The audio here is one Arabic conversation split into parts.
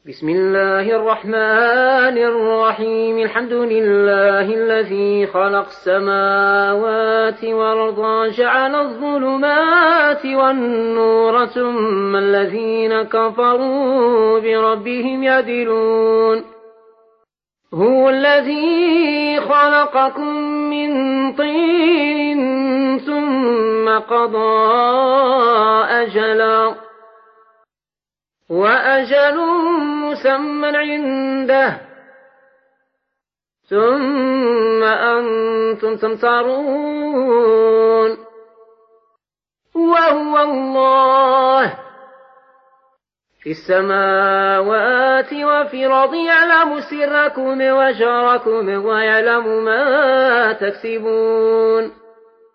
بسم الله الرحمن الرحيم. الحمد لله الذي خلق السماوات والأرض جعل الظلمات والنور ثم الذين كفروا بربهم يعدلون. هو الذي خلقكم من طين ثم قضى أجلا وأجل مسمى عنده ثم أنتم تمترون. وهو الله في السماوات وفي الأرض يعلم سركم وجهركم ويعلم ما تكسبون.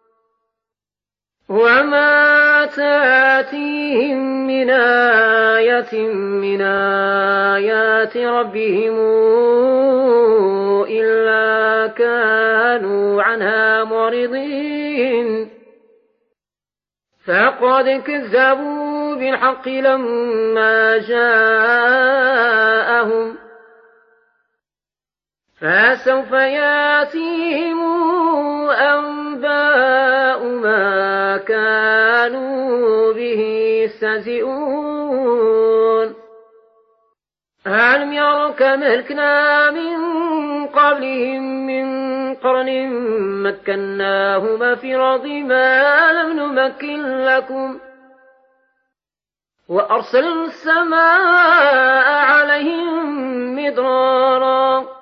وما تأتيهم من آية من آيات ربهم إلا كانوا عنها معرضين. فقد كذبوا بالحق لما جاءهم فسوف يأتيهم أنباء ما كانوا به يستهزئون. ألم يروا كم أهلكنا من قبلهم من قرن مكناهما في الأرض ما لم نمكن لكم وأرسلنا السماء عليهم مدرارا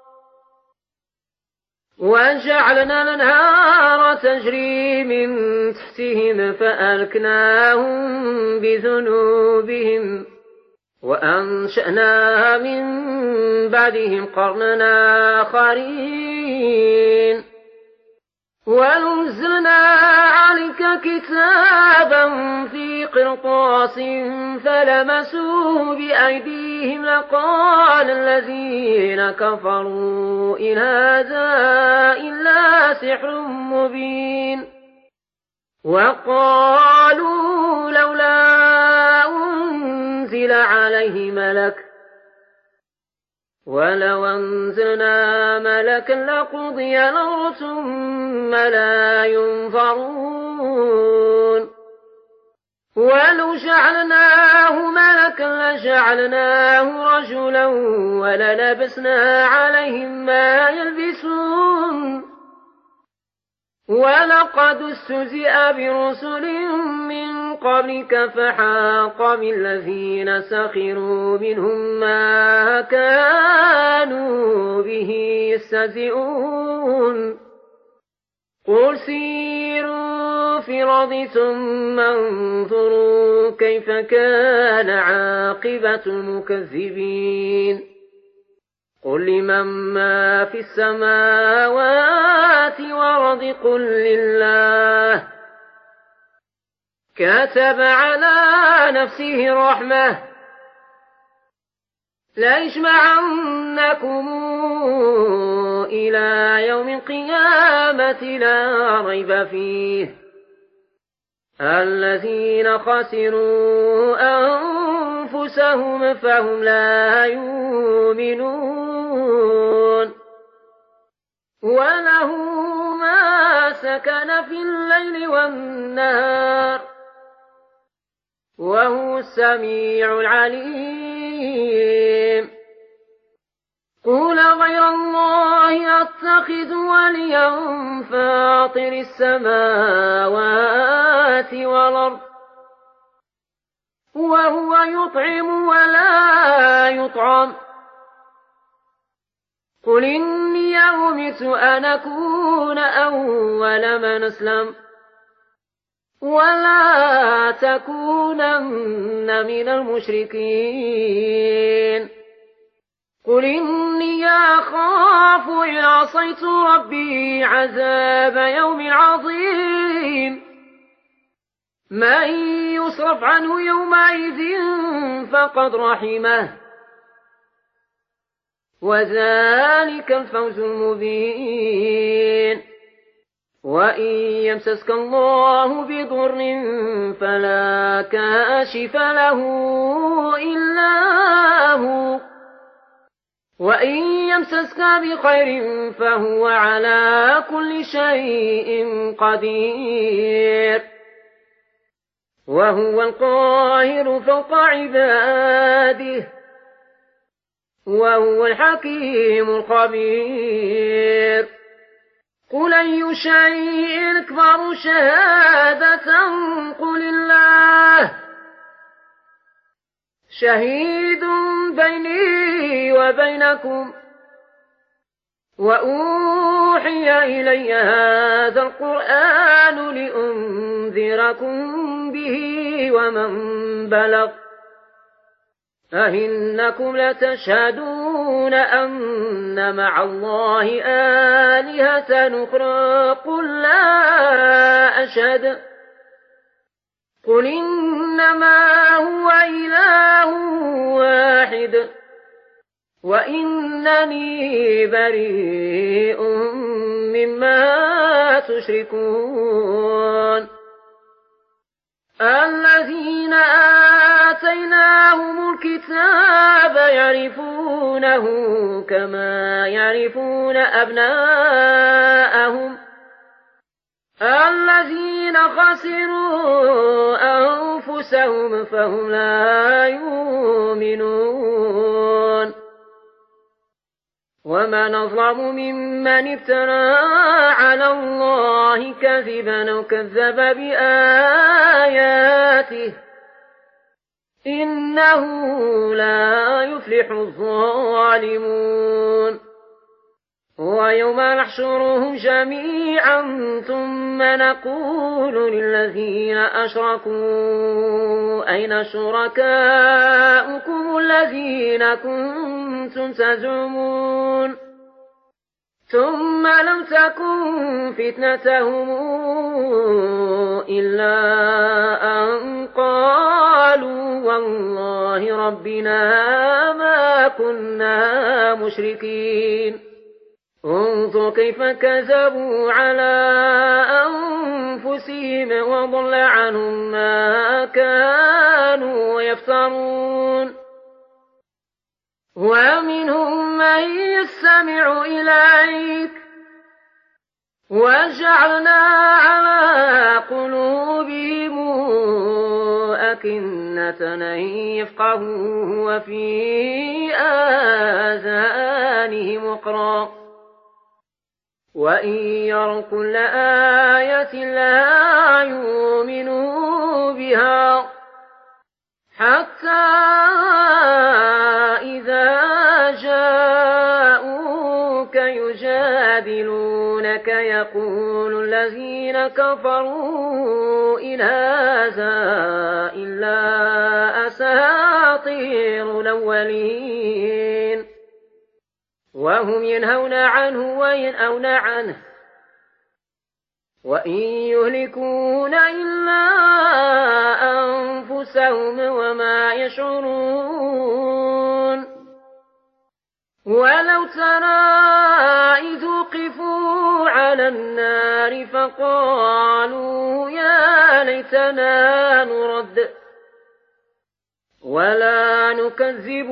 وجعلنا الأنهار تجري من تحتهم فأهلكناهم بذنوبهم وأنشأنا من بعدهم قرنا آخرين. ونزلنا عليك كتابا في قرطاس فلمسوه بأيديهم لقال الذين كفروا إن هذا إلا سحر مبين. وقالوا لولا أنزل عليه ملك ولو أنزلنا ملكا لقضي الأمر ثم لا ينظرون. ولو جعلناه ملكا لجعلناه رجلا وللبسنا عليهم ما يلبسون. ولقد استهزئ برسل من قبلك فحاق بالذين سخروا منهم ما كانوا به يستهزئون. قل سيروا في الأرض ثم انظروا كيف كان عاقبة المكذبين. قل لمن ما في السماوات والأرض قل لله. كتب على نفسه الرحمة ليجمعنكم إلى يوم القيامة لا ريب فيه. الذين خسروا أنفسهم فهم لا يؤمنون. وله ما سكن في الليل والنهار وهو السميع العليم. قل غير الله أتخذ وليا فاطر السماوات والأرض وهو يطعم ولا يطعم. قل إني أمرت أن أكون أول من أسلم ولا تكونن من المشركين. قل إني أخاف إن عصيت ربي عذاب يوم عظيم. من يصرف عنه يومئذ فقد رحمه وذلك الفوز المبين. وإن يمسسك الله بضر فلا كاشف له إلا هو وإن يمسسك بخير فهو على كل شيء قدير وهو القاهر فوق عباده وهو الحكيم الخبير قل أي شيء أكبر شهادة قل الله شهيد بيني وبينكم وأوحي إلي هذا القرآن لأنذركم به ومن بلغ أئنكم لتشهدون أن مع الله آلهة أخرى قل لا أشهد قل إنما هو إله واحد وإنني بريء مما تشركون الذين آتيناهم الكتاب يعرفونه كما يعرفون أبناءهم الذين خسروا أنفسهم فهم لا يؤمنون ومن أظلم ممن افترى على الله كذبا وكذب بآياته إنه لا يفلح الظالمون ويوم نحشرهم جميعا ثم نقول للذين أشركوا أين شركاؤكم الذين كنتم تزعمون ثم لم تكن فتنتهم إلا أن قالوا والله ربنا ما كنا مشركين انظر كيف كذبوا على أنفسهم وضل عنهم ما كانوا يفترون ومنهم من يستمع إليك وجعلنا على قلوبهم أكنة أن يفقهوه وفي آذانهم وقرا وإن يروا كل آية لا يؤمنوا بها حتى إذا جاءوك يجادلونك يقول الذين كفروا إن هذا إلا أساطير الأولين وهم ينهون عنه وينأون عنه وإن يهلكون إلا أنفسهم وما يشعرون ولو ترى إذ وقفوا على النار فقالوا يا ليتنا نرد ولا نكذب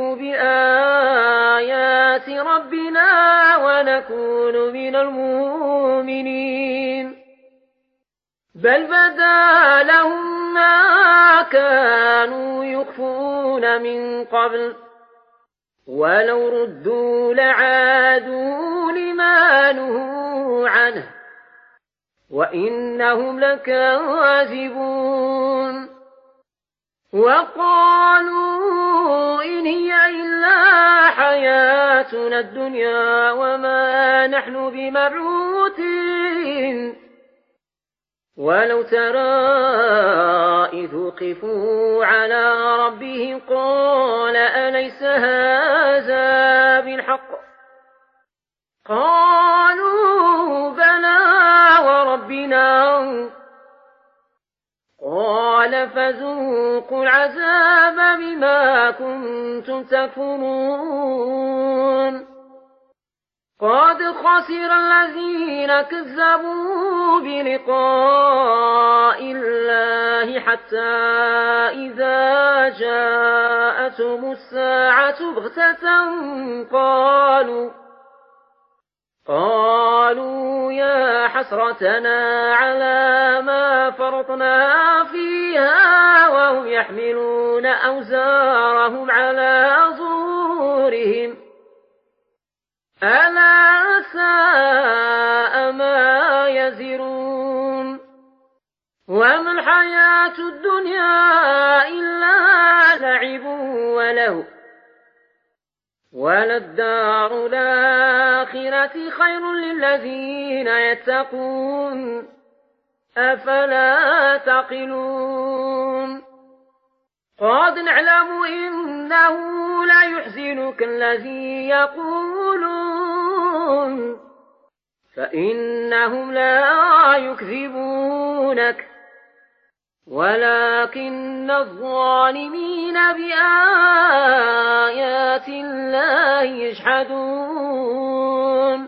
بآيات ربنا ونكون من المؤمنين بل بدا لهم ما كانوا يخفون من قبل ولو ردوا لعادوا لما نهوا عنه وإنهم لكاذبون وقالوا إن هي إلا حياتنا الدنيا وما نحن بمبعوثين ولو ترى إذ وقفوا على ربهم قال أليس هذا بالحق قالوا بلى وربنا قال فذوقوا العذاب بما كنتم تكفرون قد خسر الذين كذبوا بلقاء الله حتى إذا جاءتهم الساعة بغتة قالوا يا حسرتنا على ما فرطنا فيها وهم يحملون أوزارهم على ظهورهم ألا ساء ما يزرون وما الحياة الدنيا إلا لعب وله وللدار الآخرة خير للذين يتقون أفلا تعقلون قد نعلم إنه لا يحزنك الذي يقولون فإنهم لا يكذبونك ولكن الظالمين بآيات الله يجحدون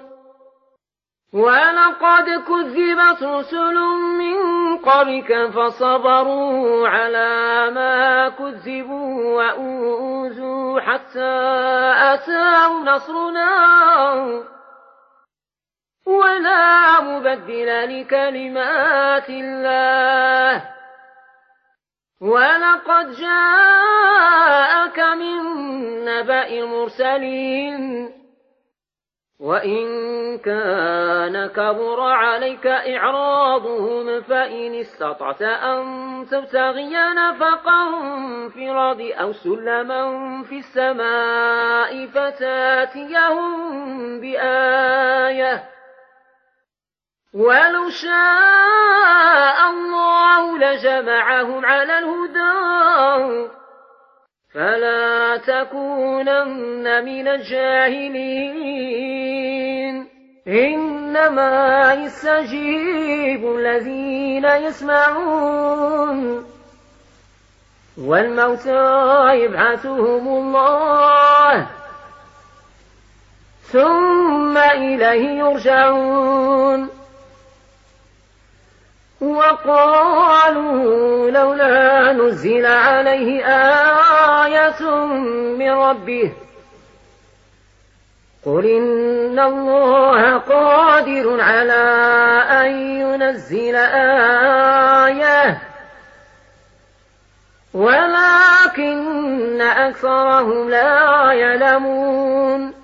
ولقد كذبت رسل من قبلك فصبروا على ما كذبوا وأوذوا حتى أتاهم نصرنا ولا مبدل لكلمات الله ولقد جاءك من نبأ المرسلين وإن كان كبر عليك إعراضهم فإن استطعت أن تبتغي نفقا في الأرض أو سلما في السماء فتاتيهم بآية ولو شاء الله لجمعهم على الهدى فلا تكونن من الجاهلين إنما يستجيب الذين يسمعون والموتى يبعثهم الله ثم إليه يرجعون وقالوا لولا نزل عليه آية من ربه قل إن الله قادر على أن ينزل آية ولكن أكثرهم لا يعلمون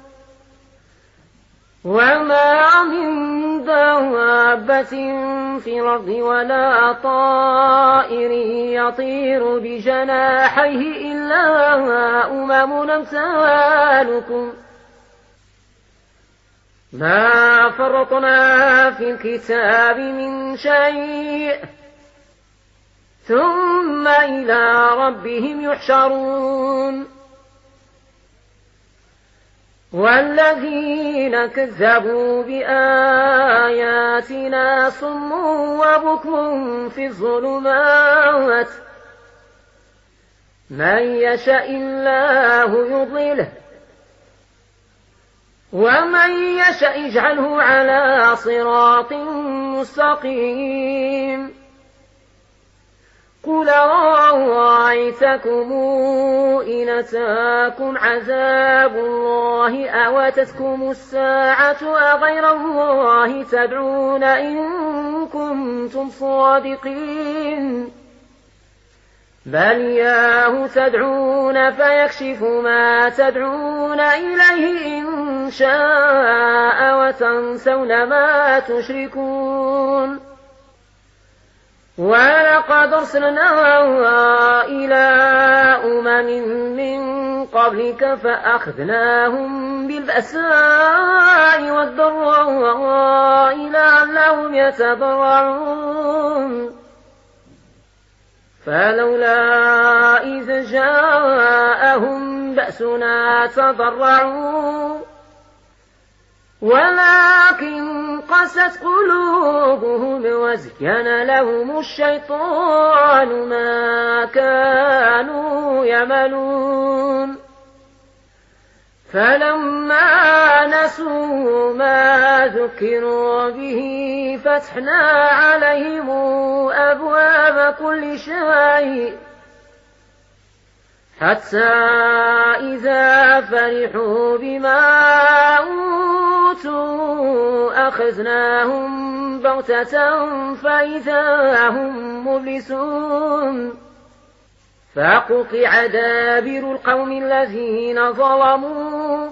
وما من دابة في الأرض ولا طائر يطير بجناحيه إلا أمم أمثالكم ما فرطنا في الكتاب من شيء ثم إلى ربهم يحشرون والذين كذبوا بآياتنا صم وبكم في الظلمات من يشاء الله يضلله ومن يشاء يجعله على صراط مستقيم قل أرأيتكم إن أتاكم عذاب الله أو أتتكم الساعة أغير الله تدعون إن كنتم صادقين بل إياه تدعون فيكشف ما تدعون إليه إن شاء وتنسون ما تشركون ولقد أرسلنا إلى من قبلك فأخذناهم بالبأساء والضراء لعلهم يتضرعون فلولا إذ جاءهم بأسنا تضرعوا ولكن قست قلوبهم وزين لهم الشيطان ما كانوا يعملون فلما نسوا ما ذكروا به فتحنا عليهم أبواب كل شيء حتى إذا فرحوا بما أوتوا أخذناهم بغتة فإذا هم مبلسون فقطع دابر القوم الذين ظلموا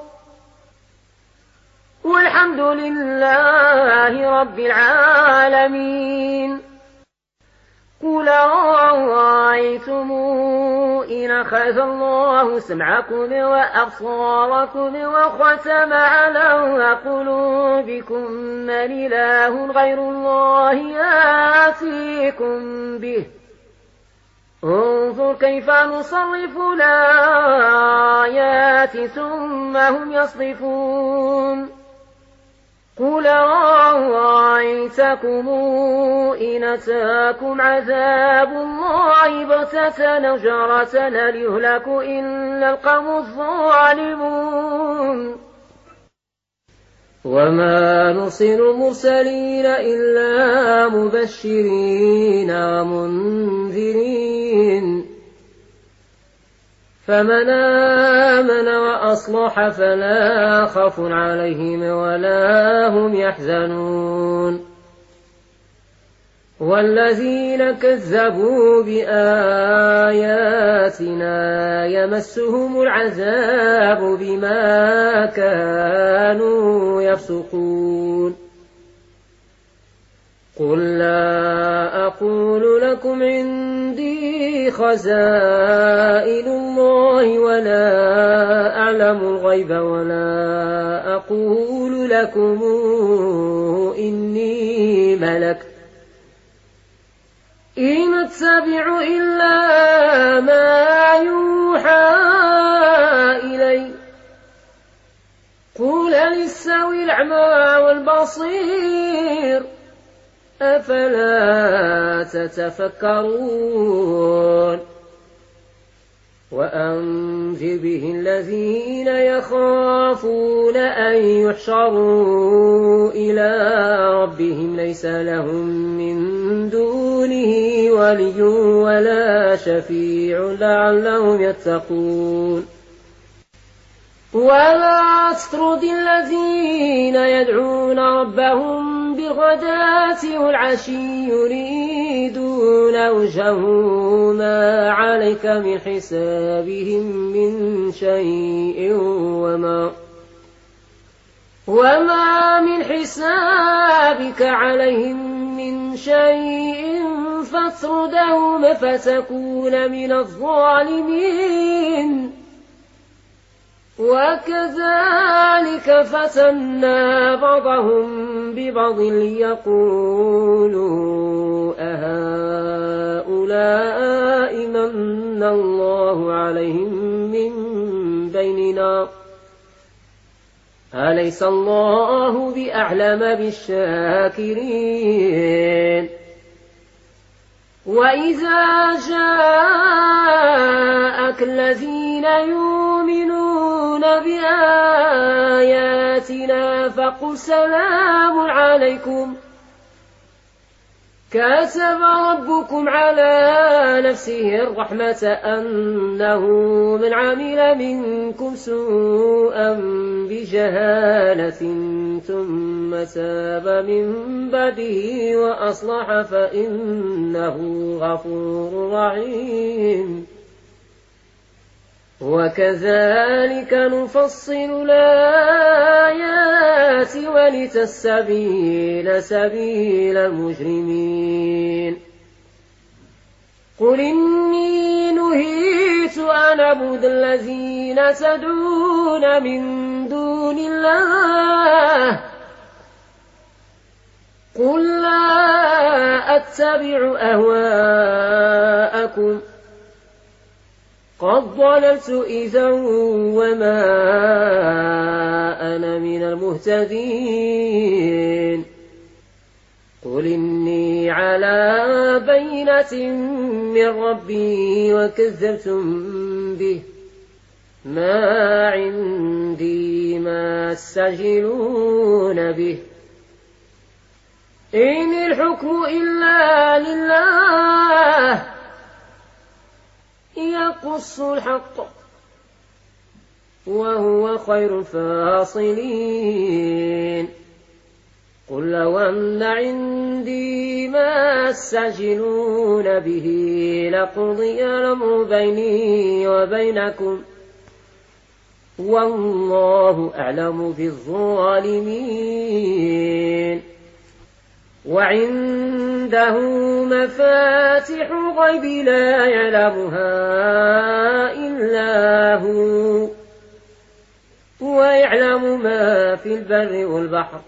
والحمد لله رب العالمين. قل رأيتم إن أخذ الله سمعكم وأبصاركم وختم على قلوبكم من إله غير الله يأتيكم به انظر كيف نصرف الآيات ثم هم يصدفون. قل رأيتكم إن أتاكم عذاب الله بغتة أو جرة هل يهلك إلا القوم الظالمون. وما نرسل المرسلين إلا مبشرين ومنذرين فمن آمن وأصلح فلا خوف عليهم ولا هم يحزنون. والذين كذبوا بآياتنا يمسهم العذاب بما كانوا يفسقون. قل لا أقول لكم عندي خزائن الله ولا أعلم الغيب ولا أقول لكم إني ملك إن أتبع إلا ما يوحى إلي. قل هل يستوي الأعمى والبصير أفلا تتفكرون. وأنذر به الذين يخافون أن يحشروا إلى ربهم ليس لهم من دونه ولي ولا شفيع لعلهم يتقون. ولا تطرد الذين يدعون ربهم بالغداة والعشي يريدون وجهه ما عليك من حسابهم من شيء وما من حسابك عليهم من شيء فاطردهم فتكون من الظالمين. وكذلك فتنا بعضهم ببعض ليقولوا أهؤلاء من الله عليهم من بيننا أليس الله بأعلم بالشاكرين. وإذا جاءك الذين يؤمنون بآياتنا فقل سلام عليكم كتب ربكم على نفسه الرحمة أنه من عمل منكم سوءا بجهالة ثم تاب من بعده وأصلح فإنه غفور رحيم. وكذلك نفصل الآيات ولتستبين سبيل المجرمين. قل إني نهيت أن أعبد الذين تدعون من دون الله قل لا أتبع أهواءكم قد ضللت إذا وما أنا من المهتدين. قل إني على بينة من ربي وكذبتم به ما عندي ما يستعجلون به إن الحكم إلا لله يقص الحق وهو خير الفاصلين قل لو أن عندي ما تستعجلون به لقضي الأمر بيني وبينكم والله أعلم بالظالمين وعنده مفاتح الغيب لا يعلمها إلا هو ويعلم ما في البر والبحر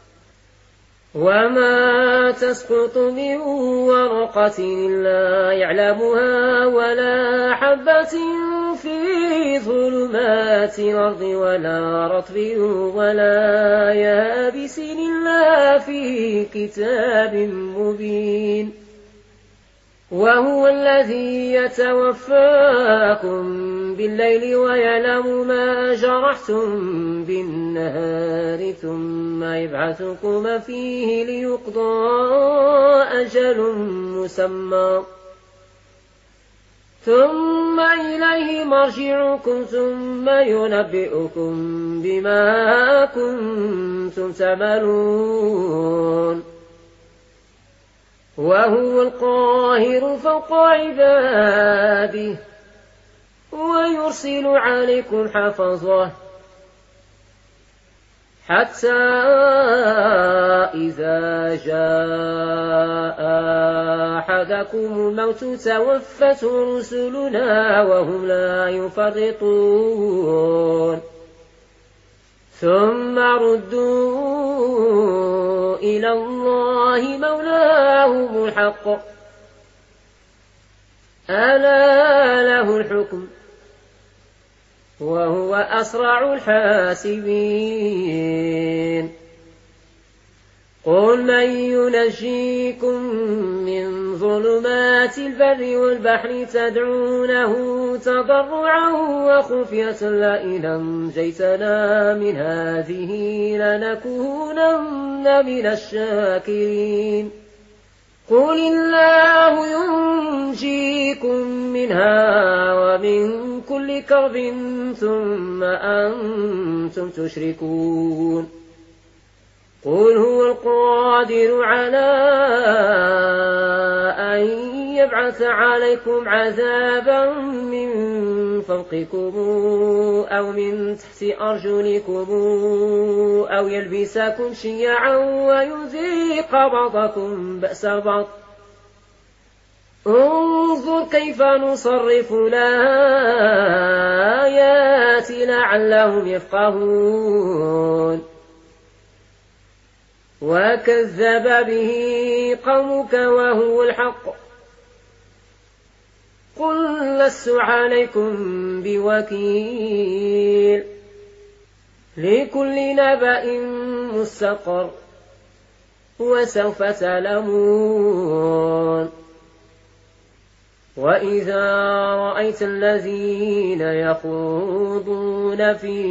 وما تسقط من ورقة إلا يعلمها ولا حبة في ظلمات الأرض ولا رطب ولا يابس إلا في كتاب مبين وهو الذي يتوفاكم بالليل ويعلم ما جرحتم بالنهار ثم يبعثكم فيه ليقضى أجل مسمى ثم إليه مرجعكم ثم ينبئكم بما كنتم تعملون وهو القاهر فوق عباده ويرسل عليكم حفظه حتى إذا جاء أحدكم الموت توفته رسلنا وهم لا يفرطون ثم ردوا إلى الله مولاهم الحق ألا له الحكم وهو أسرع الحاسبين قل من ينجيكم من ظلمات البر والبحر تدعونه تضرعا وخفية لئن أنجيتنا من هذه لنكونن من الشاكرين قل الله ينجيكم منها ومن كل كرب ثم أنتم تشركون قل هو القادر على أن يبعث عليكم عذابا من فوقكم أو من تحت أرجلكم أو يلبسكم شيعا ويذيق بعضكم بأس بعض انظر كيف نصرف الآيات لعلهم يفقهون وكذب به قومك وهو الحق قل لست عليكم بوكيل لكل نبأ مستقر وسوف تعلمون وإذا رأيت الذين يخوضون في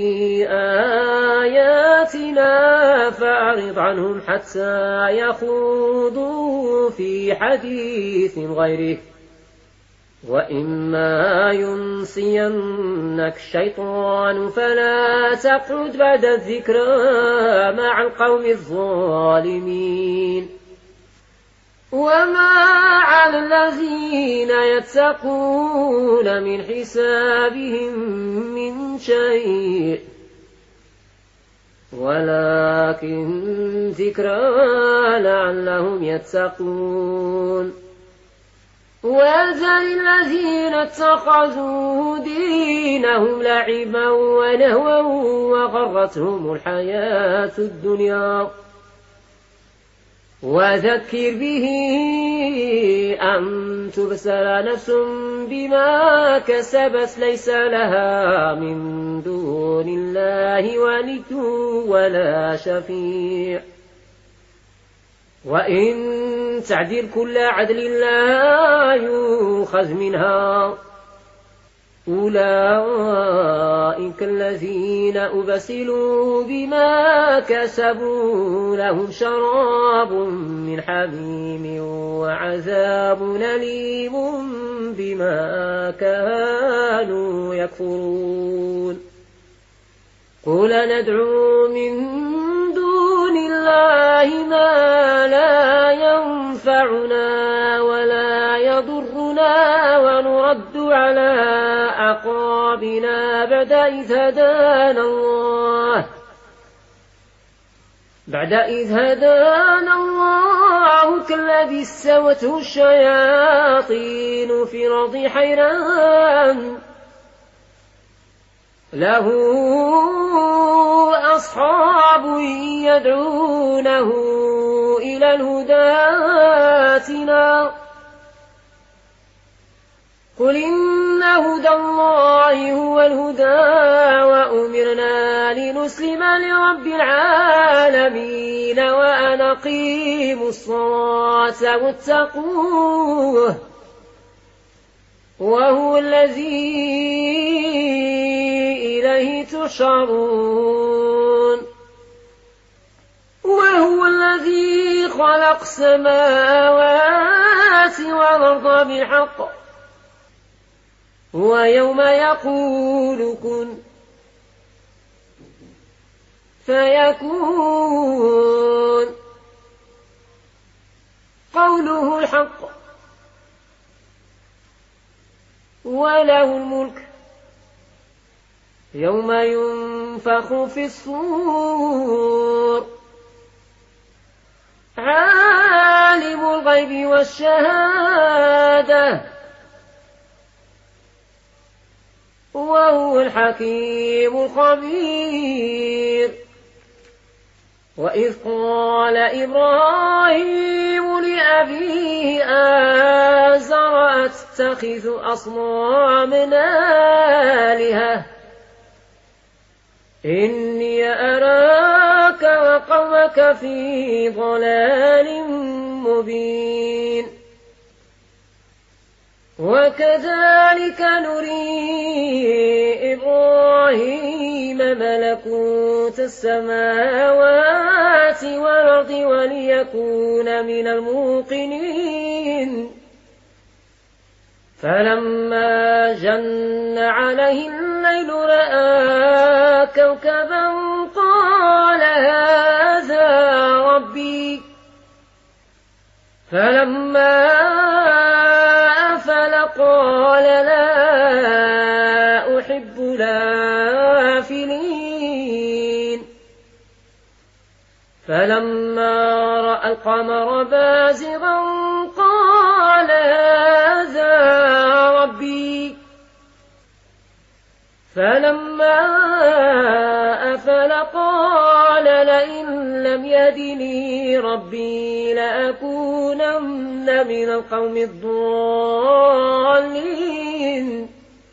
آياتنا فأعرض عنهم حتى يخوضوا في حديث غيره وإما ينسينك الشيطان فلا تقعد بعد الذكرى مع القوم الظالمين وما على الذين يتقون من حسابهم من شيء ولكن ذكرى لعلهم يتقون وذل الذين اتخذوا دينهم لعبا ولهوا وغرتهم الحياة الدنيا وذكر به أن تبسل نفس بما كسبت ليس لها من دون الله ولي ولا شفيع وإن تعدل كل عدل لا يؤخذ منها أولئك الذين أبسلوا بما كسبوا لهم شراب من حميم وعذاب أليم بما كانوا يكفرون قل ندعو من دون الله ما لا ينفعنا ولا يضرنا ونرد على أعقابنا بعد إذ هدانا الله كالذي استهوته الشياطين في الأرض حيران له أصحاب يدعونه إلى الهدى ائتنا قل إن هدى الله هو الهدى وأمرنا لنسلم لرب العالمين وأن أقيموا الصلاة واتقوه وهو الذي إليه تحشرون وهو الذي خلق السماوات والأرض بالحق ويوم يقول كن فيكون قوله الحق وله الملك يوم ينفخ في الصور عالم الغيب والشهادة وهو الحكيم الخبير وإذ قال إبراهيم لأبيه آزر أتتخذ أصنامنا آلهة إني أراك وقومك في ضلال مبين وكذلك نري إبراهيم ملكوت السماوات والأرض وليكون من الموقنين فلما جن عليه الليل رأى كوكبا قال هذا ربي فلما أفل قال لا أحب الآفلين فلما رأى القمر بازغا قال هذا ربي فلما أفل قال لئن لم يهدني ربي لأكونن من القوم الضالين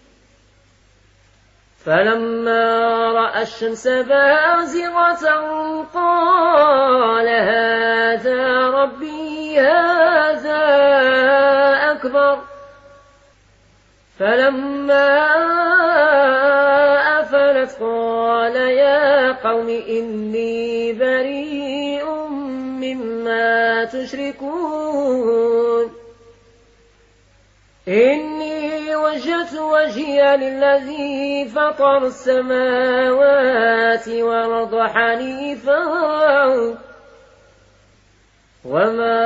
فلما رأى الشمس بازغة قال هذا ربي هذا أكبر فلما أفلت قال يا قوم إني بريء مما تشركون إني وجهت وجهي للذي فطر السماوات والأرض حنيفا وما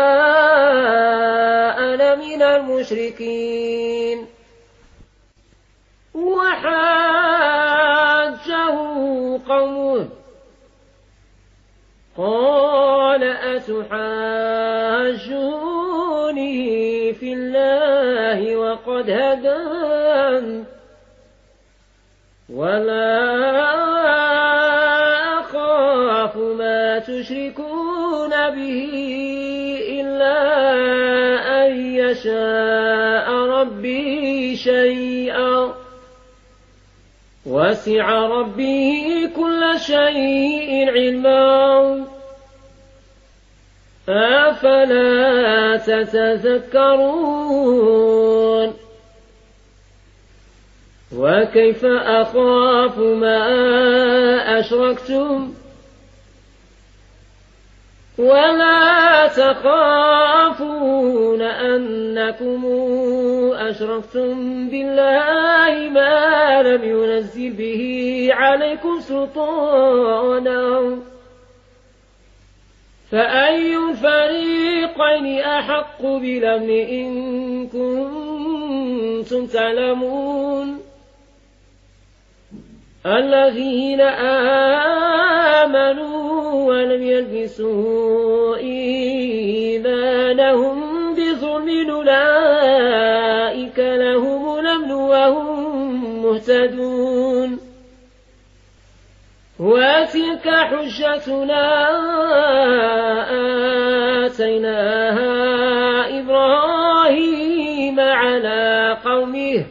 أنا من المشركين وحاجه قومه قال أتحاجوني في الله وقد هدان ولا أخاف ما تشركون به إلا أن يشاء ربي شيئا وسع ربي كل شيء علما أفلا تتذكرون وكيف أخاف ما أشركتم ولا تخافون أنكم أشركتم بالله ما لم ينزل به عليكم سلطانا فأي الفريقين أحق بالأمن إن كنتم تعلمون الذين آمنوا ولم يلبسوا إيمانهم بظلم أولئك لهم الأمن وهم مهتدون وتلك حجتنا آتيناها إبراهيم على قومه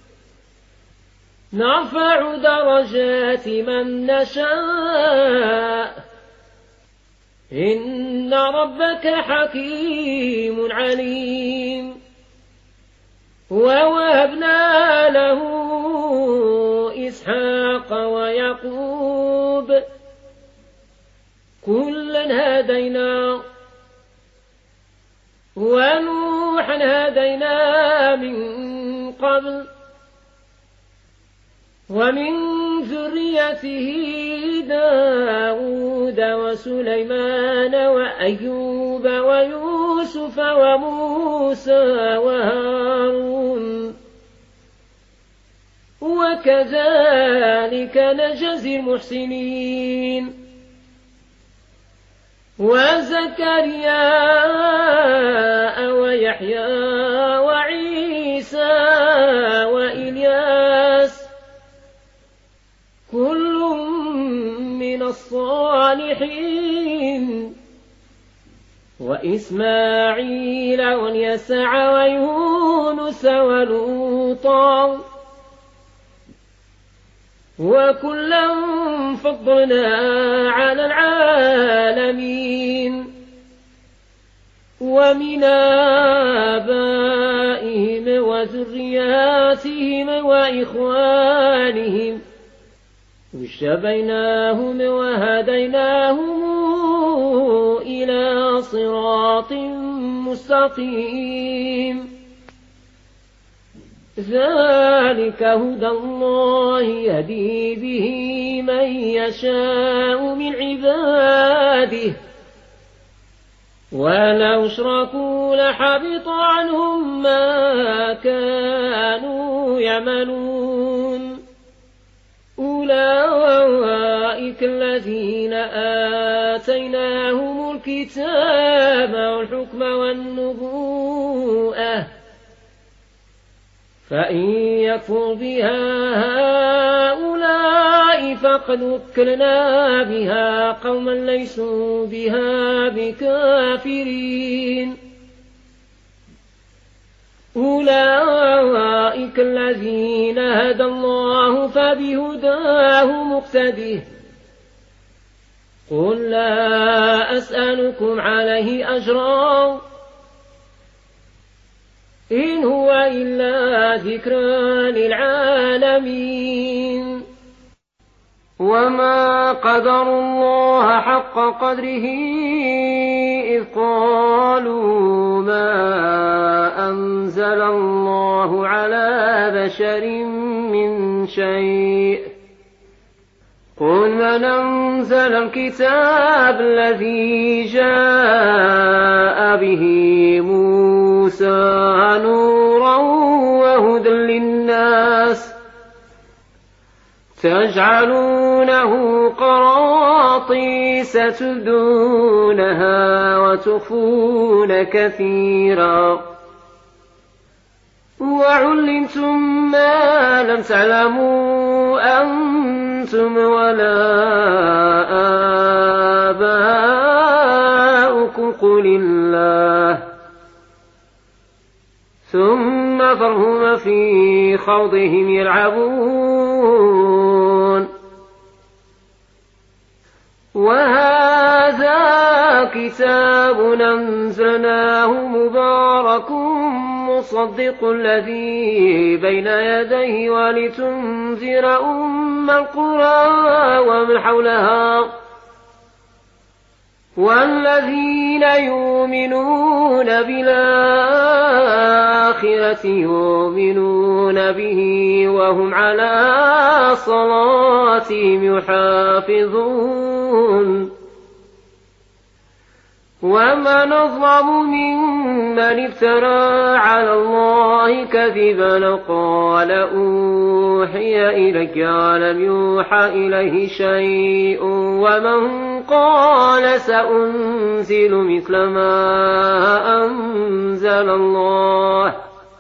نرفع درجات من نشاء إن ربك حكيم عليم ووهبنا له إسحاق ويعقوب كلا هدينا ونوحا هدينا من قبل ومن ذريته داود وسليمان وأيوب ويوسف وموسى وهارون وكذلك نجزي المحسنين وزكريا ويحيى وعيسى وإلياس كل من الصالحين وإسماعيل واليسع ويونس ولوطا وكلا فضلنا على العالمين ومن آبائهم وذرياتهم وإخوانهم اجتبيناهم وهديناهم إلى صراط مستقيم ذلك هدى الله يهدي به من يشاء من عباده ولو أشركوا لحبط عنهم ما كانوا يعملون أولئك الذين آتيناهم الكتاب والحكم والنبوءة فإن يكفر بها هؤلاء فقد وكلنا بها قوما ليسوا بها بكافرين أولئك الذين هدى الله فبهداه مقتده قل لا أسألكم عليه أجرا إن هو إلا ذكرى للعالمين وما قدر الله حق قدره إذ قالوا ما أنزل الله على بشر من شيء قل من أنزل الكتاب الذي جاء به موسى نورا وهدى للناس تجعلونه قراطيس تبدونها وتخفون كثيرا وعلمتم ما لم تعلموا أنتم ولا آباؤكم قل الله ثم ذرهم في خوضهم يلعبون وهذا كتاب أنزلناه مبارك ومصدق الذي بين يديه ولتنذر أم القرى ومن حولها والذين يؤمنون بالآخرة يؤمنون به وهم على صلاتهم يحافظون ومن أظلم ممن افترى على الله كذبا قال أوحي إليك ولم يوحى إليه شيء ومن قال سأنزل مثل ما أنزل الله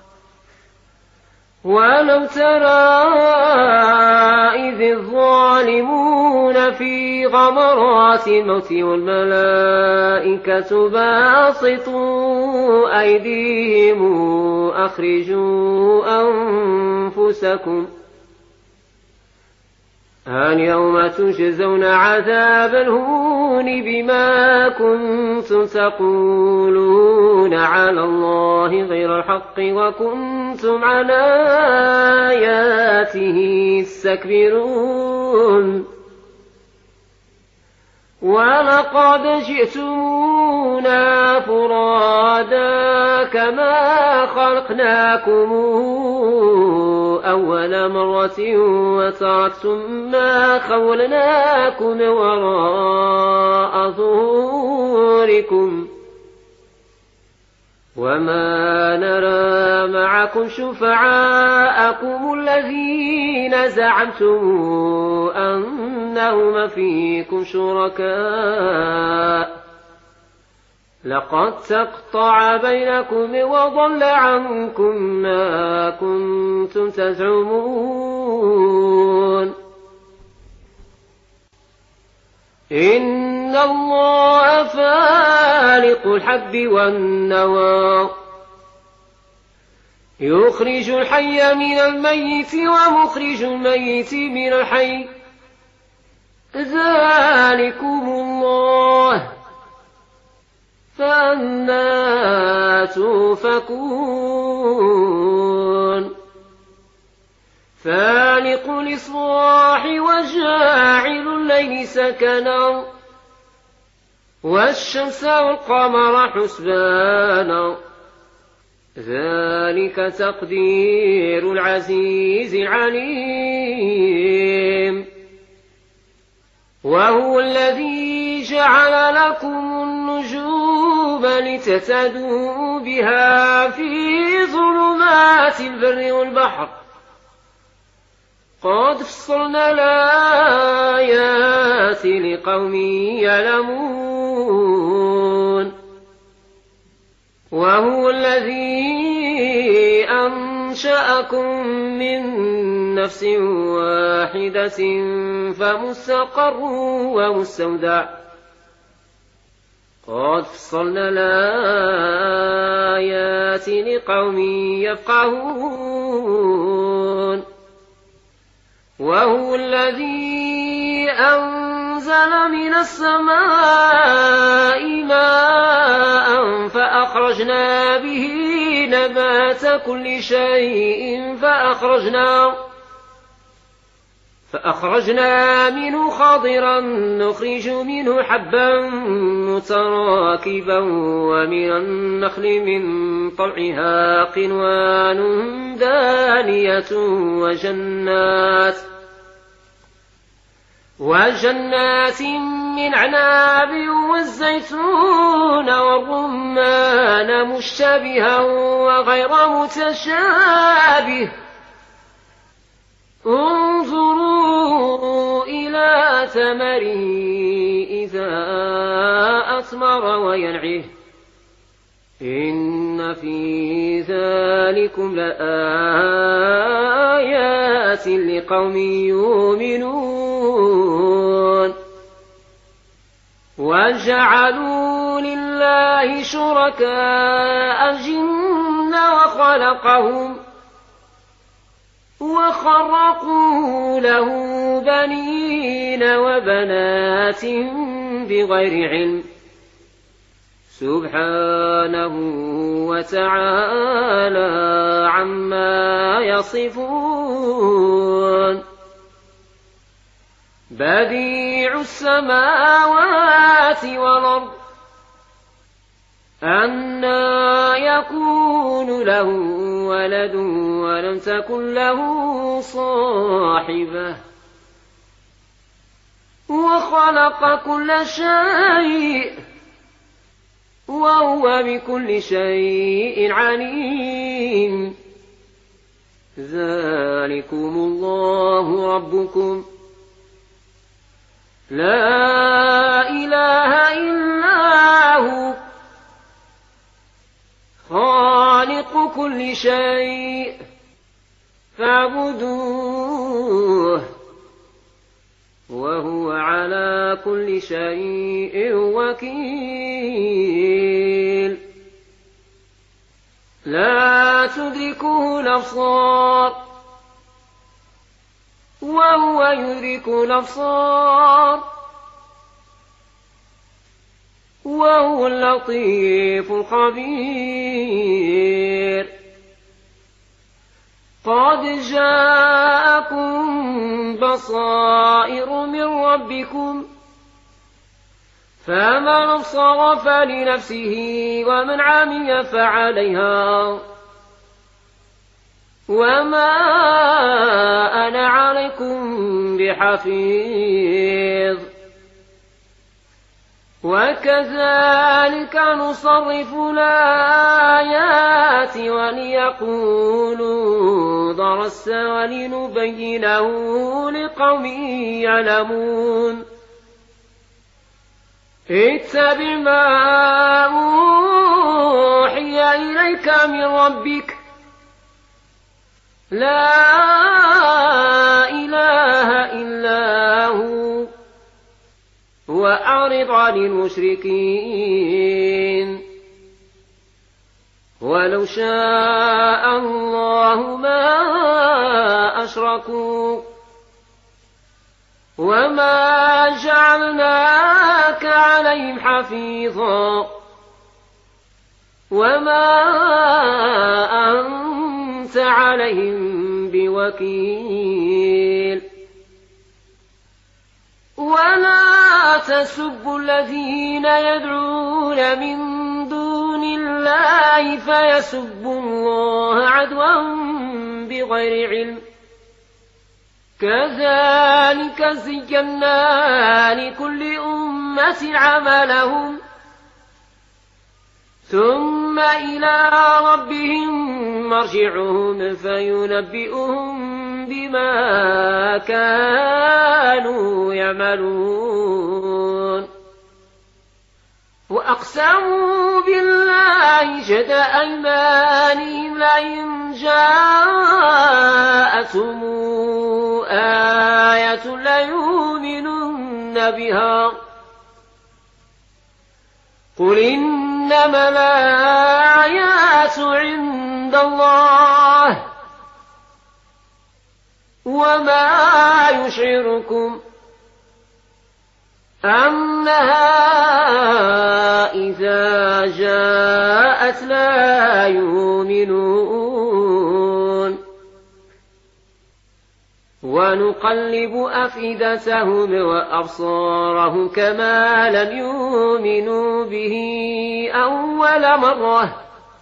ولو ترى إذ الظالمون في غمرات الموت والملائكة باسطوا أيديهم أخرجوا أنفسكم اليوم تجزون عذاب الهون بما كنتم تقولون على الله غير الحق وكنتم عن آياته تستكبرون ولقد جئتمونا فرادا كما خلقناكم أول مرة وتركتم ما خولناكم وراء ظهوركم وما نرى معكم شفعاءكم الذين زعمتم أنهم فيكم شركاء لقد تقطع بينكم وضل عنكم ما كنتم تزعمون إن الله فالق الحب والنوى يخرج الحي من الميت ومخرج الميت من الحي ذلكم الله فأنى تؤفكون فالق الإصباح وجاعل الليل سكنا والشمس والقمر حسبانا ذلك تقدير العزيز العليم وهو الذي جعل لكم النجوم لتهتدوا بها في ظلمات البر والبحر قد فصلنا الآيات لقوم يعلمون وهو الذي أنشأكم من نفس واحدة فمستقر ومستودع قد فصلنا الآيات لقوم يفقهون وهو الذي أنزل من السماء ماء فأخرجنا به نبات كل شيء فأخرجنا منه خضرا نخرج منه حبا متراكبا ومن النخل من طلعها قنوان دانية وجنات من عناب والزيتون والرمان مشتبها وغير متشابه انظروا إلى ثمره إذا أثمر وينعه إن في ذلكم لآيات لقوم يؤمنون وجعلوا لله شركاء الجن وخرقوا له بنين وبنات بغير علم سبحانه وتعالى عما يصفون بديع السماوات والأرض أنى يكون له ولد ولم تكن له صاحبة وخلق كل شيء وهو بكل شيء عليم ذلكم الله ربكم لا إله إلا هو خالق كل شيء فاعبدوه وهو على كل شيء وكيل لا تدركه الأبصار وهو يدرك الأبصار وهو اللطيف الخبير قد جاءكم بصائر من ربكم فمن أبصر فلنفسه ومن عمي فعليها وما أنا عليكم بحفيظ وكذلك نصرف الآيات وليقولوا درست ولنبينه لقوم يعلمون اتبع ما أوحي إليك من ربك لا إله إلا هو وأعرض عن المشركين ولو شاء الله ما أشركوا وما جعلناك عليهم حفيظا وما أنت عليهم بوكيل ولا تسبوا الذين يدعون من دون الله فيسبوا الله عدوا بغير علم كذلك زينا لكل أمة عملهم ثم إلى ربهم مرجعهم فينبئهم بما كانوا يعملون وأقسموا بالله جهد أيمانهم لئن جاءتهم آية ليؤمنن بها قل إنما الآيات عند الله وما يشعركم أنها إذا جاءت لا يؤمنون ونقلب أفئدتهم وأبصارهم كما لم يؤمنوا به أول مرة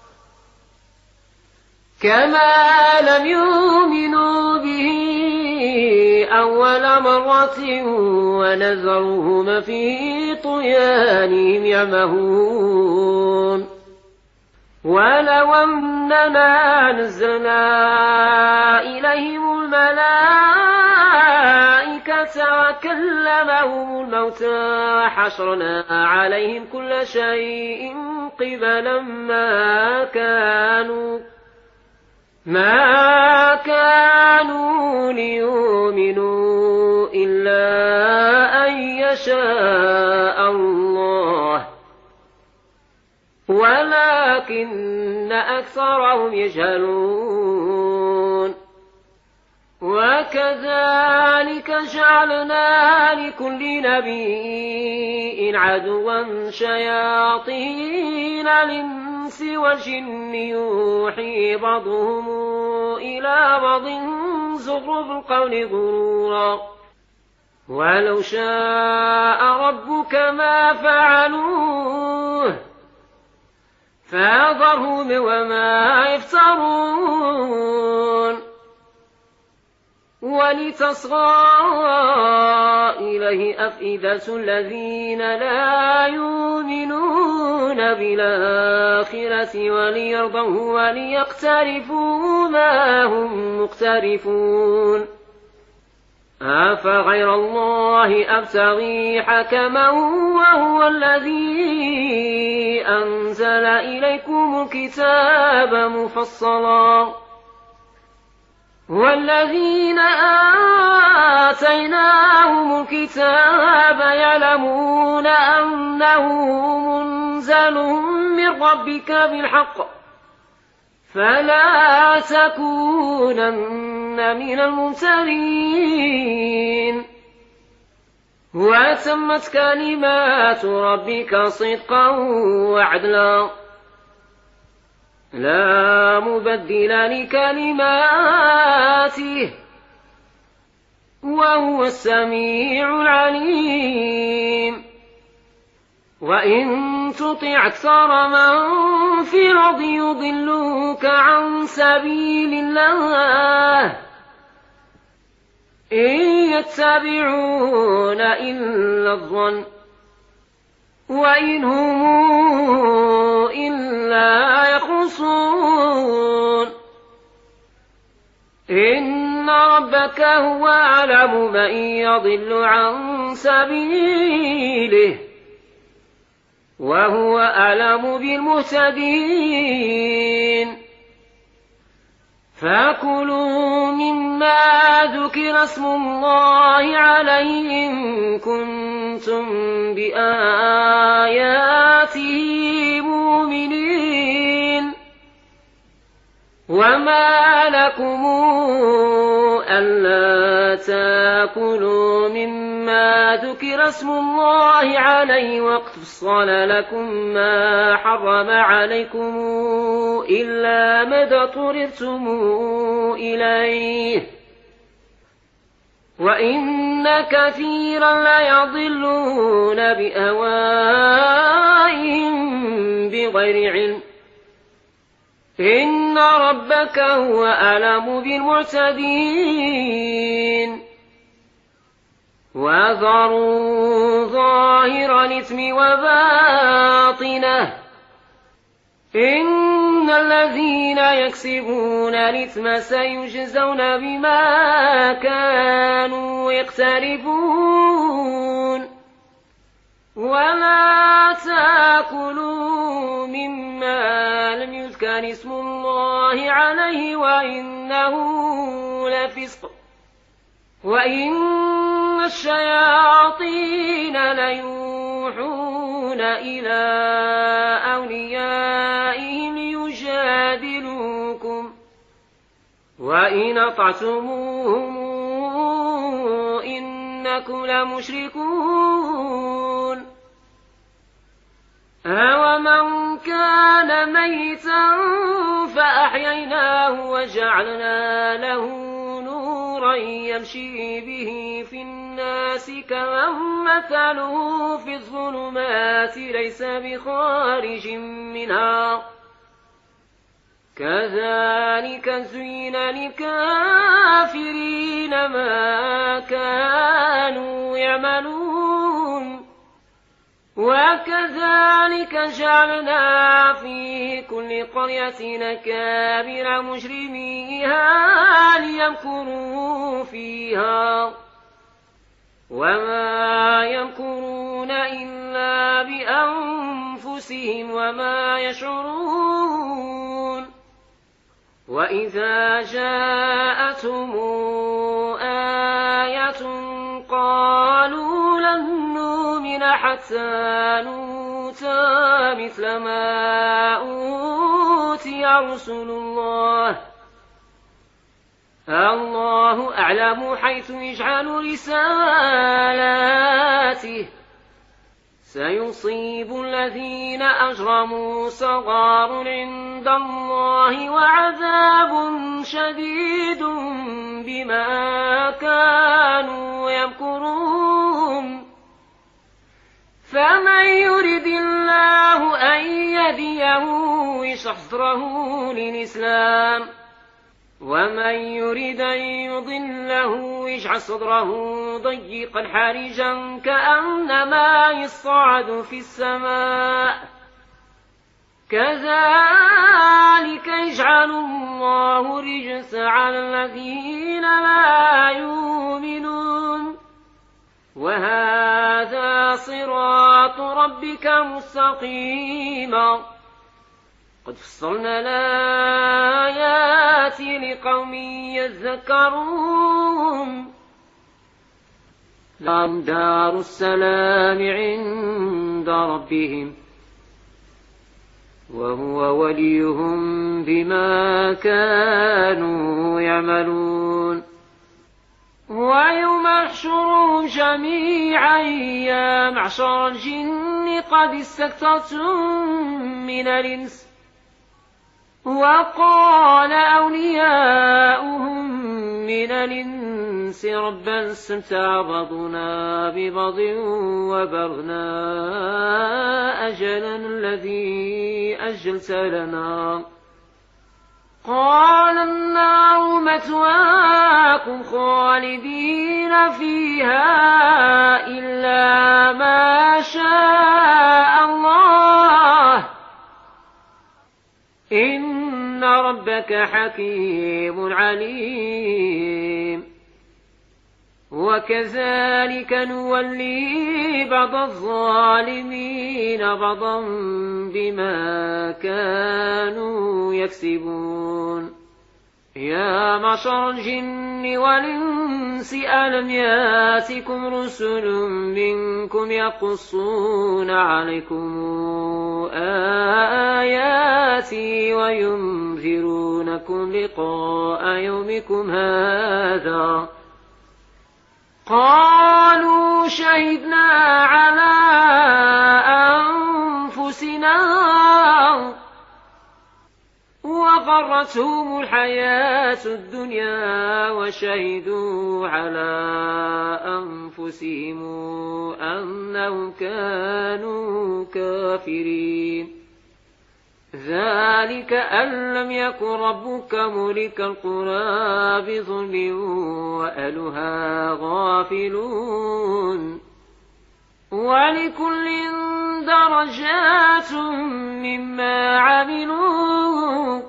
أول مرة ونذرهم في طغيانهم يعمهون ولو أننا نزلنا إليهم الملائكة وكلمهم الموتى حشرنا عليهم كل شيء قبلا ما كانوا ليؤمنوا إلا أن يشاء الله ولكن أكثرهم يجهلون وكذلك جعلنا لكل نبي عدوا شياطين الإنس والجن يوحي بعضهم إلى بعض زخرف القول غرورا ولو شاء ربك ما فعلوه فذرهم وما يفترون ولتصغى إليه أفئدة الذين لا يؤمنون بالآخرة وليرضوه وليقترفوا ما هم مقترفون أفغير الله أبتغي حكما وهو الذي أنزل إليكم الكتاب مفصلا والذين آتيناهم الكتاب يعلمون أنه منزل من ربك بالحق فلا تكونن من الممترين وتمت كلمات ربك صدقا وعدلا لا مبدل لكلماته وهو السميع العليم وإن تطع أكثر من في الأرض يضلوك عن سبيل الله إن يتبعون إلا الظن وإن هم إلا يخرصون إن ربك هو أعلم من يضل عن سبيله وهو أعلم بالمهتدين فكلوا مما ذكر اسم الله عليه إن كنتم بآياته مؤمنين وما لكم ألا تأكلوا مما ذكر اسم الله عليه وقد فصل لكم ما حرم عليكم إلا ما اضطررتم إليه وإن كثيرا ليضلون بأهوائهم بغير علم إن ربك هو أعلم بالمعتدين وذروا ظاهر الإثم وباطنه إن الذين يكسبون الإثم سيجزون بما كانوا يقترفون ولا تأكلوا مما لم يذكر اسم الله عليه وإنه لفسق وإن الشياطين ليوحون إلى أوليائهم يجادلوكم وإن أطعتموهم إنكم لمشركون أومن كان ميتا فأحييناه وجعلنا له نورا يمشي به في الناس كمن مثله في الظلمات ليس بخارج منها كذلك زين للكافرين ما كانوا يعملون وكذلك جعلنا في كل قرية أكابر مجرميها ليمكروا فيها وما يمكرون إلا بأنفسهم وما يشعرون وإذا جاءتهم آية قالوا لن نؤمن حتى نؤتى مثل ما أوتي رسل الله الله أعلم حيث يجعل رسالاته سيصيب الذين أجرموا صغار عند الله وعذاب شديد بما كانوا يمكرون فمن يرد الله أن يهديه يشرح صدره للإسلام ومن يرد أن يضله يجعل صدره ضيقا حرجا كأنما يصعد في السماء كذلك يجعل الله الرجس على الذين لا يؤمنون وهذا صراط ربك مستقيما قد فصلنا الآيات لقوم يذكرون لهم دار السلام عند ربهم وهو وليهم بما كانوا يعملون ويوم يحشرهم جميعا يا معشر الجن قد استكثرتم من الإنس وقال أولياؤهم من الإنس ربنا استمتع بعضنا ببعض وبلغنا أجلنا الذي أجلت لنا قال النار مثواكم خالدين فيها إلا ما شاء الله إن ربك حكيم عليم وكذلك نولي بعض الظالمين بعضا بما كانوا يكسبون يا معشر الجن والإنس ألم ياتكم رسل منكم يقصون عليكم آياتي وينذرونكم لقاء يومكم هذا قالوا شهدنا على أنفسنا وغرتهم الحياة الدنيا وشهدوا على أنفسهم أنهم كانوا كافرين ذلك أن لم يكن ربك مهلك القرى بظلم وأهلها غافلون ولكل درجات مما عملوا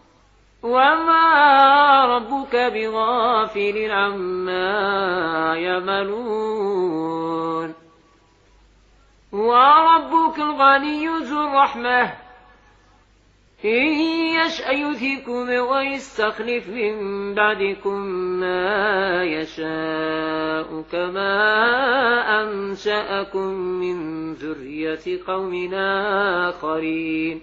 وما ربك بغافل عما يعملون وربك الغني ذو الرحمة إن يشأ يذهبكم ويستخلف من بعدكم ما يشاء كما أنشأكم من ذرية قوم آخرين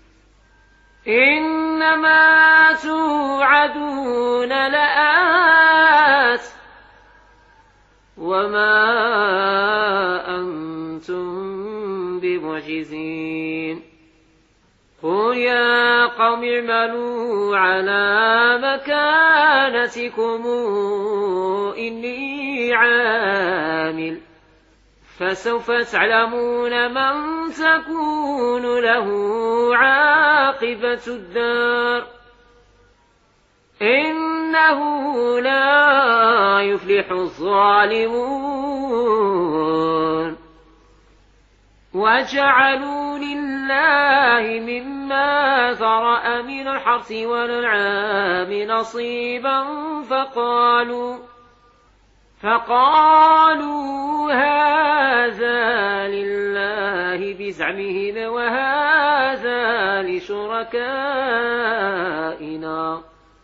إنما توعدون لآت وما أنتم بمعجزين قل يا قوم اعملوا على مكانتكم إني عامل فسوف تعلمون من تكون له عاقبة الدار إنه لا يفلح الظالمون وجعلوا لله مما ذرأ من الحرث والأنعام نصيبا فقالوا هذا لله بزعمهم وهذا لشركائنا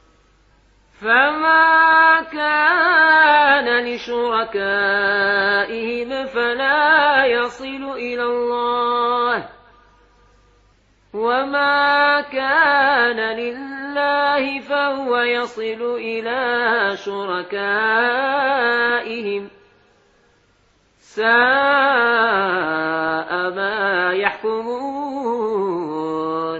فما كان لشركائهم فلا يصل إلى الله وما كان لله الله فهو يصل إلى شركائهم ساء ما يحكمون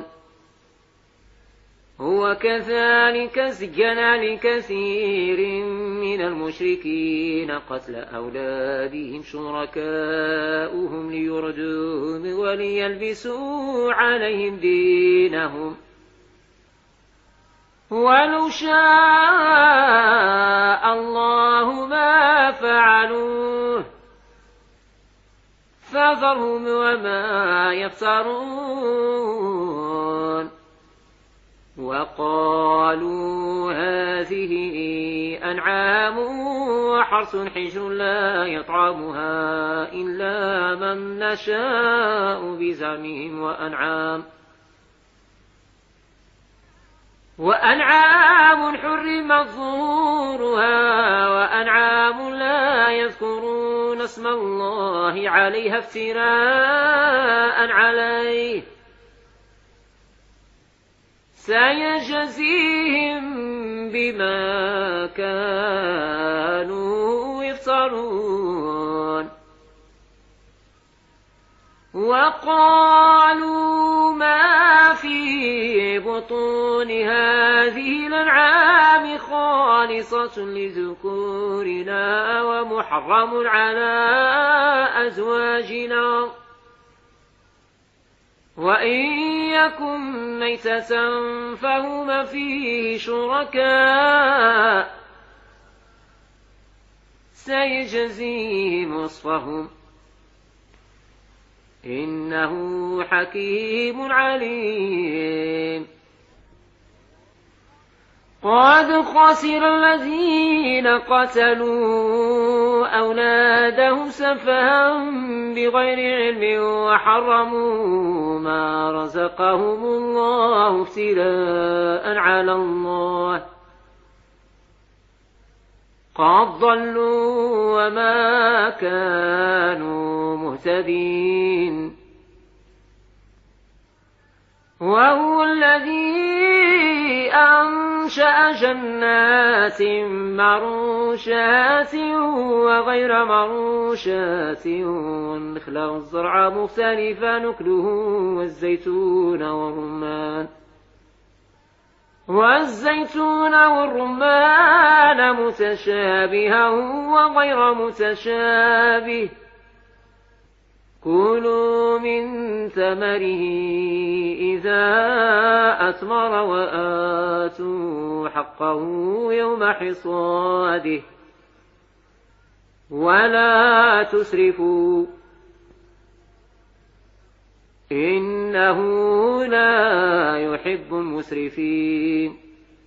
وكذلك زين لكثير من المشركين قتل أولادهم شركاؤهم ليردوهم وليلبسوا عليهم دينهم ولو شاء الله ما فعلوه فذرهم وما يفترون وقالوا هذه أنعام وحرث حجر لا يطعمها إلا من نشاء بزعمهم وأنعام حرمت ظهورها وأنعام لا يذكرون اسم الله عليها افتراء عليه سيجزيهم بما كانوا يفترون وقالوا ما في بطون هذه الأنعام خالصة لذكورنا ومحرم على أزواجنا وإن يكن ميتة فهما فيه شركاء سيجزيهم وصفهم إنه حكيم عليم قد خسر الذين قتلوا أولادهم سفها بغير علم وحرموا ما رزقهم الله افتراء على الله قد ضلوا وما كانوا مهتدين وهو الذي أنشأ جنات معروشات وغير معروشات والنخل والزرع مختلفا نكله والزيتون والرمان متشابها وغير متشابه كلوا من ثمره إذا أثمر وآتوا حقه يوم حصاده ولا تسرفوا إنه لا يحب المسرفين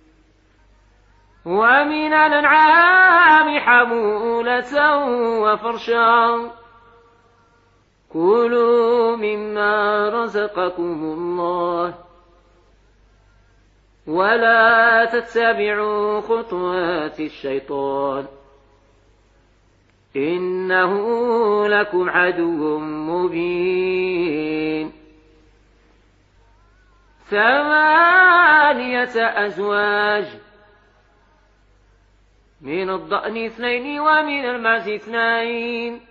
ومن الأنعام حمولة وفرشا كلوا مما رزقكم الله ولا تتبعوا خطوات الشيطان إنه لكم عدو مبين 8 أزواج من الضأن 2 ومن المعز 2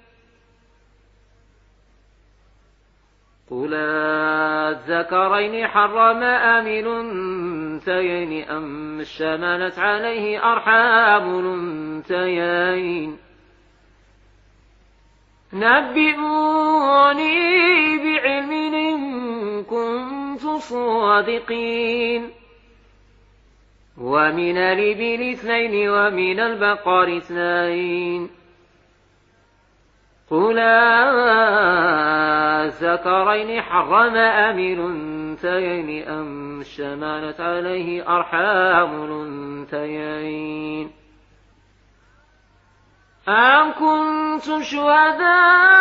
قل الذكرين حرم أم الأنثيين أم اشتملت عليه أرحام الأنثيين نبئوني بعلم إن كنتم صادقين ومن الإبل 2 ومن البقر 2 قل الذكرين حرم أم الأنثيين أم اشتملت عليه أرحام الأنثيين أم كنتم شهداء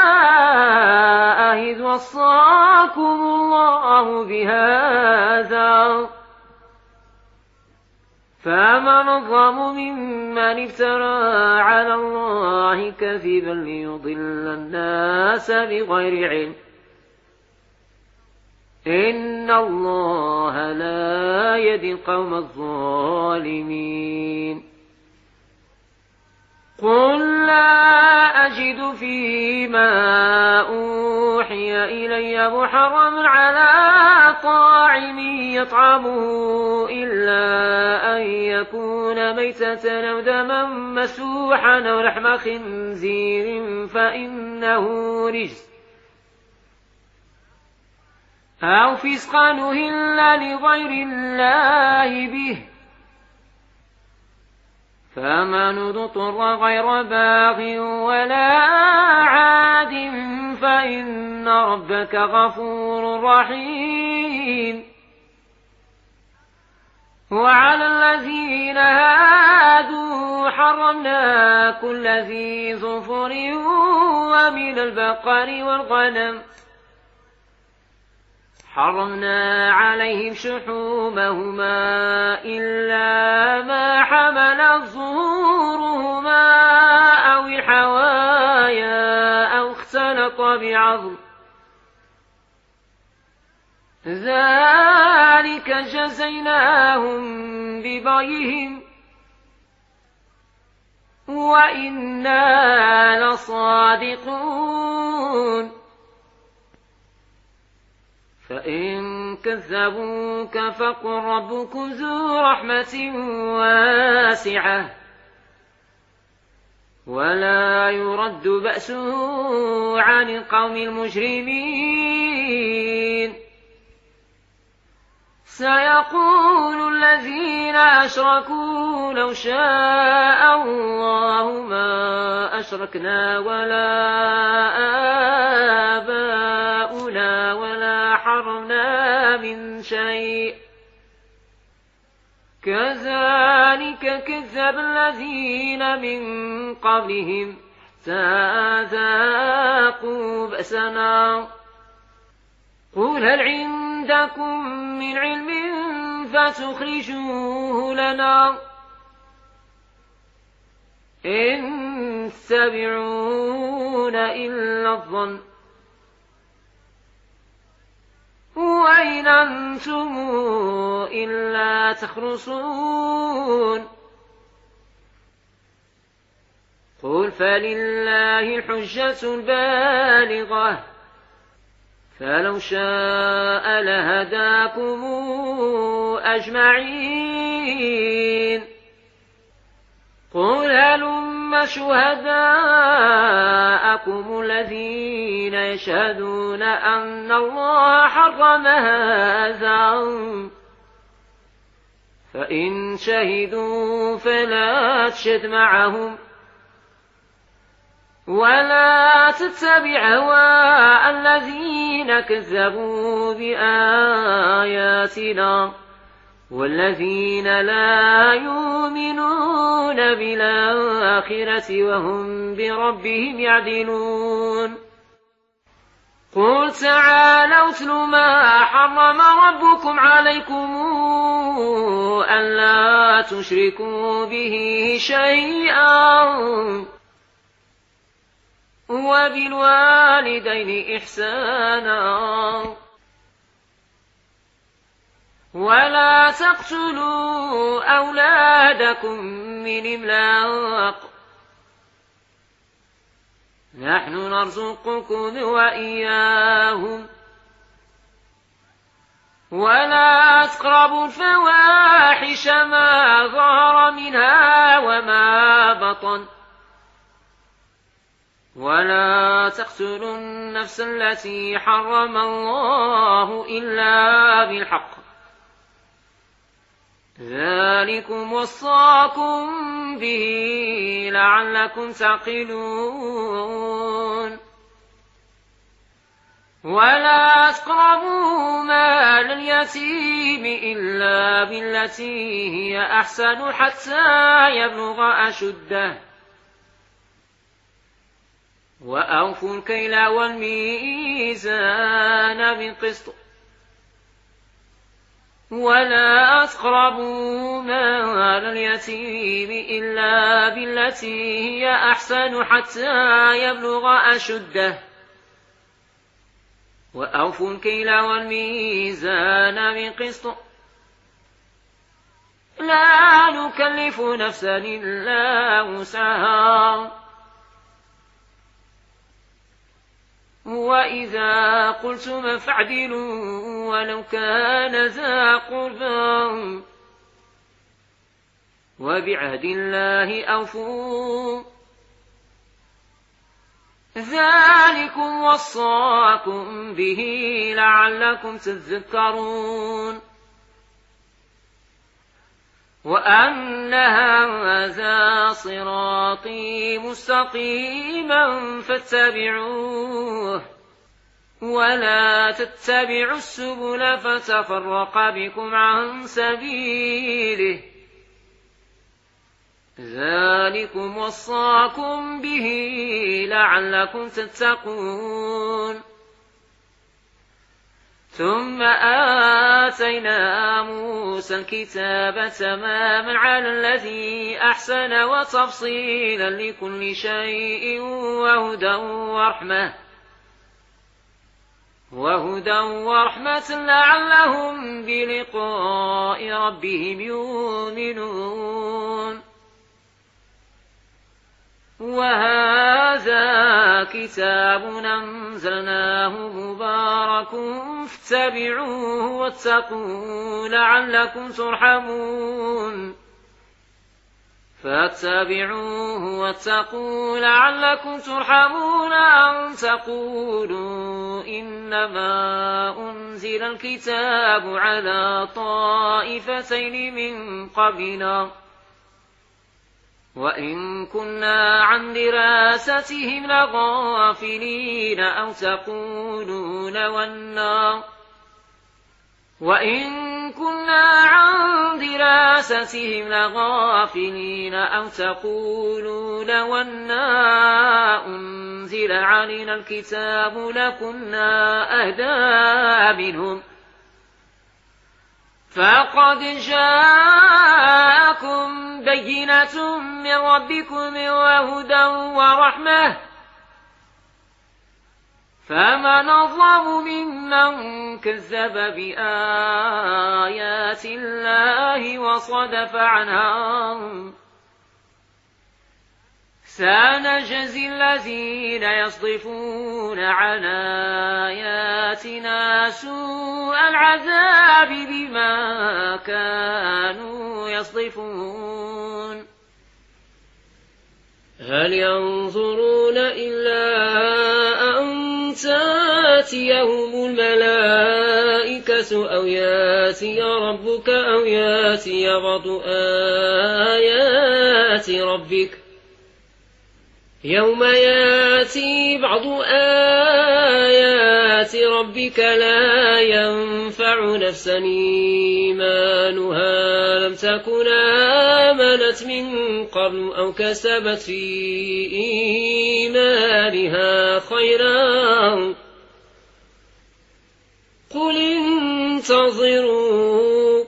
إذ وصاكم الله بهذا فمن أظلم ممن افترى على الله كذبا ليضل الناس بغير علم إن الله لا يهدي القوم الظالمين. قل لا أجد فيما أوحي إلي محرما على طاعم يطعمه إلا أن يكون ميتة أو دما مسفوحا أو لحم خنزير فإنه رجس أو فسقا أهل لغير الله به، فمن اضطر غير باغ ولا عاد فإن ربك غفور رحيم. وعلى الذين هادوا حرمنا كل ذي ظفر ومن البقر والغنم حرمنا عليهم شحومهما إلا ما حملت ظهورهما أو الحوايا أو اختلط بعظم، ذلك جزيناهم ببغيهم وإنا لصادقون. فإن كذبوك فقل ربكم ذو رحمة واسعة ولا يرد بأسه عن القوم المجرمين. سيقول الذين أشركوا لو شاء الله ما أشركنا ولا آباؤنا ولا حرمنا من شيء كذلك كذب الذين من قبلهم ذاقوا بأسنا. قل هل عندكم من علم فتخرجوه لنا إن تتبعون إلا الظن وإن أنتم إلا تخرصون. قل فلله الحجة البالغة فلو شاء لهداكم أجمعين. قل هلم شهداءكم الذين يشهدون أن الله حرم هذا فإن شهدوا فلا تشهد معهم ولا تتبع هواء الذين كذبوا بآياتنا والذين لا يؤمنون بالآخرة وهم بربهم يعدلون. قل تعالوا اتل ما حرم ربكم عليكم ألا تشركوا به شيئا وبالوالدين إحسانا ولا تقتلوا أولادكم من إملاق نحن نرزقكم وإياهم ولا تقربوا الفواحش ما ظهر منها وما بطن ولا تقتلوا النفس التي حرم الله إلا بالحق ذلكم وصاكم به لعلكم تعقلون. ولا تقربوا مال اليتيم إلا بالتي هي أحسن حتى يبلغ أشده وأوفوا الكيل والميزان بالقسط ولا تقربوا مال اليتيم إلا بالتي هي أحسن حتى يبلغ أشده وأوفوا الكيل والميزان بالقسط لا نكلف نفسا إلا وسعها وإذا قلتم فاعدلوا ولو كان ذا قربى وبعهد الله أوفوا ذلكم وصاكم به لعلكم تذكرون وأن هذا صراطي مستقيما فاتبعوه ولا تتبعوا السبل فتفرق بكم عن سبيله ذلكم وصاكم به لعلكم تتقون ثم آتينا موسى الكتاب تماما على الذي أحسن وتفصيلا لكل شيء وهدى ورحمة لعلهم بلقاء ربهم يؤمنون وهذا كتاب أنزلناه مبارك فاتبعوه واتقوا لعلكم ترحمون أن تقولوا إنما أنزل الكتاب على طائفتين من قبلنا وإن كنا عن دراستهم لغافلين أو تقولون وَأَنَّا أنزل علينا الكتاب لكنا أهدى منهم فقد جاءكم بينة من ربكم وهدى ورحمة فمن أظلم ممن كذب بآيات الله وصدف عنها سنجزي الذين يصدفون عن آياتنا سوء العذاب بما كانوا يصدفون هل ينظرون إلا أن تأتيهم الملائكة أو يأتي ربك أو يأتي بعض آيات ربك يوم يأتي بعض آيات ربك لا ينفع نفسا إيمانها لم تكن آمنت من قبل أو كسبت في إيمانها خيرا قل انتظروا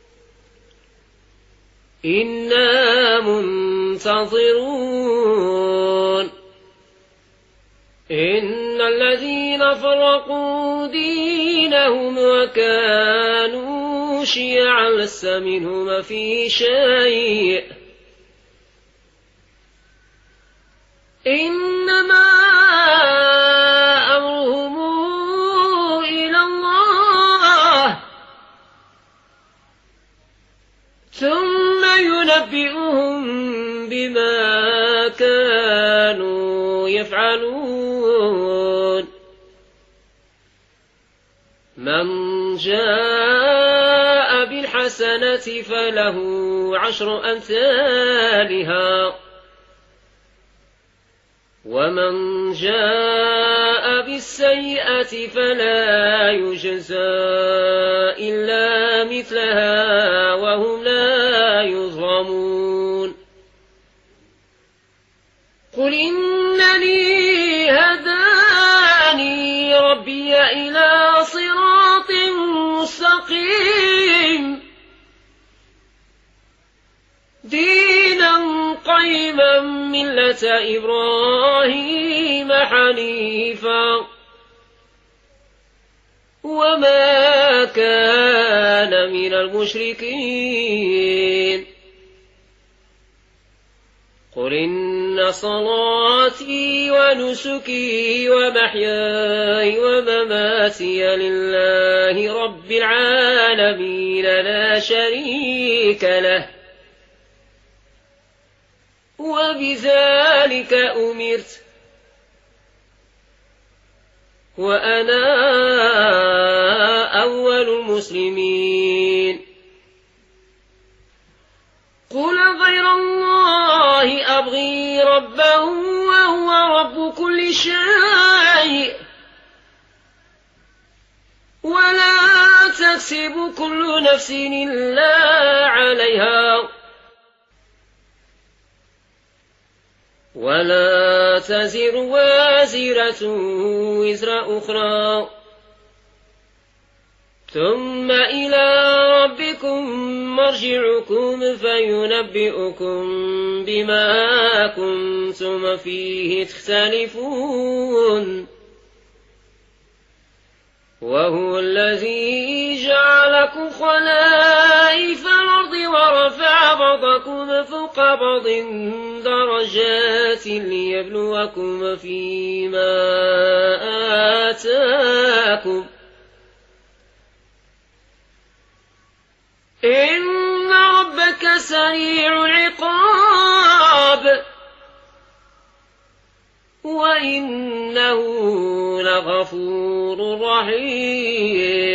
إنا منتظرون إن الذين فرقوا دينهم وكانوا شيعا لست منهم في شيء إنما أمرهم إلى الله ثم ينبئهم بما كانوا يفعلون من جاء بالحسنة فله 10 أمثالها ومن جاء بالسيئة فلا يجزى إلا مثلها وهم لا يظلمون قل إنني هداني ربي إلى صراط مستقيم دينا قيما ملة إبراهيم حنيفا وما كان من المشركين. قل إن صلاتي ونسكي ومحياي ومماتي لله رب العالمين لا شريك له وبذلك أمرت وأنا أول المسلمين. قل غير الله أبغي ربا وهو رب كل شيء ولا تكسب كل نفس إلا عليها ولا تزر وازرة وزر أخرى ثم إلى ربكم مرجعكم فينبئكم بما كنتم فيه تختلفون. وهو الذي جعلكم خلائف الأرض ورفع بعضكم فوق بعض درجات ليبلوكم فيما آتاكم إن ربك سريع العقاب وإنه لغفور رحيم.